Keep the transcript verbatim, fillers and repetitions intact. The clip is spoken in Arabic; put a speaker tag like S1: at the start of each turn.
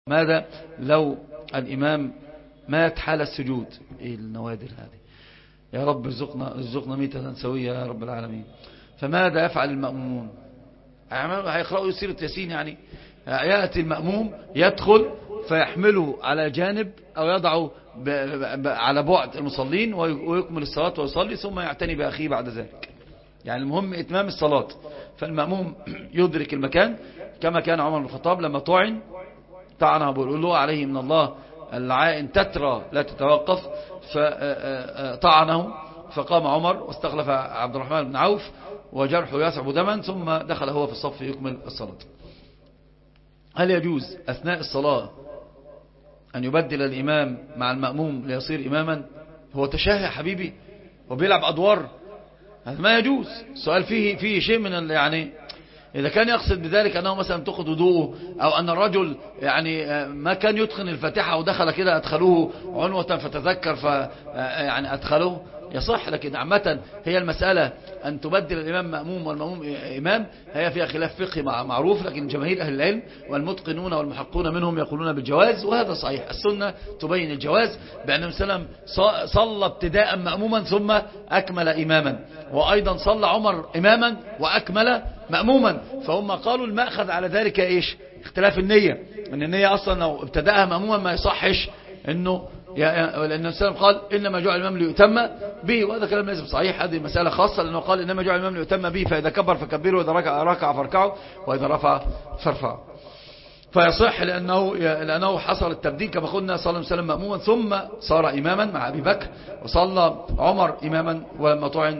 S1: ماذا لو الإمام مات حال السجود؟ إيه النوادر هذه؟ يا رب ارزقنا ارزقنا ميتة سوية يا رب العالمين. فماذا يفعل المأمومون؟ هيقرأوا سورة ياسين، يعني يأتي المأموم يدخل فيحمله على جانب أو يضعه على بعد المصلين ويكمل الصلاة ويصلي ثم يعتني بأخيه بعد ذلك. يعني المهم إتمام الصلاة. فالمأموم يدرك المكان كما كان عمر بن الخطاب لما طعن طعنه بيقول له عليه من الله العائن تترى لا تتوقف، فطعنه فقام عمر واستخلف عبد الرحمن بن عوف وجرحه يسعب دما ثم دخل هو في الصف يكمل الصلاة. هل يجوز أثناء الصلاة أن يبدل الإمام مع المأموم ليصير إماما؟ هو تشاهي حبيبي وبيلعب أدوار؟ هذا ما يجوز. السؤال فيه فيه شيء من يعني إذا كان يقصد بذلك أنه مثلا تأخذ وضوءه أو أن الرجل يعني ما كان يتقن الفاتحة ودخل كده أدخلوه عنوة فتذكر ف يعني أدخلوه يصح. لكن عامة هي المسألة أن تبدل الإمام مأموم والمأموم إمام هي فيها خلاف فقهي معروف، لكن جماهير أهل العلم والمتقنون والمحقون منهم يقولون بالجواز، وهذا صحيح. السنة تبين الجواز بأن النبي صلى ابتداء مأموما ثم أكمل إماما، وأيضا صلى عمر إماما وأكمل مأموما. فهم قالوا المأخذ على ذلك إيش؟ اختلاف النية، أن النية أصلا لو ابتدأها مأموما ما يصحش أنه، لأن السلام قال إنما جعل الإمام ليؤتم به، وهذا كلام ليس صحيح. هذه مسألة خاصة، لأنه قال إنما جعل الإمام ليؤتم به، فإذا كبر فكبروا وإذا ركع ركع فاركعوا وإذا رفع فارفعوا. فيصح لأنه, لأنه حصل التبديل كما قلنا صلى الله عليه وسلم مأموما ثم صار إماما مع أبي بكر، وصلى عمر إماما ولما طعن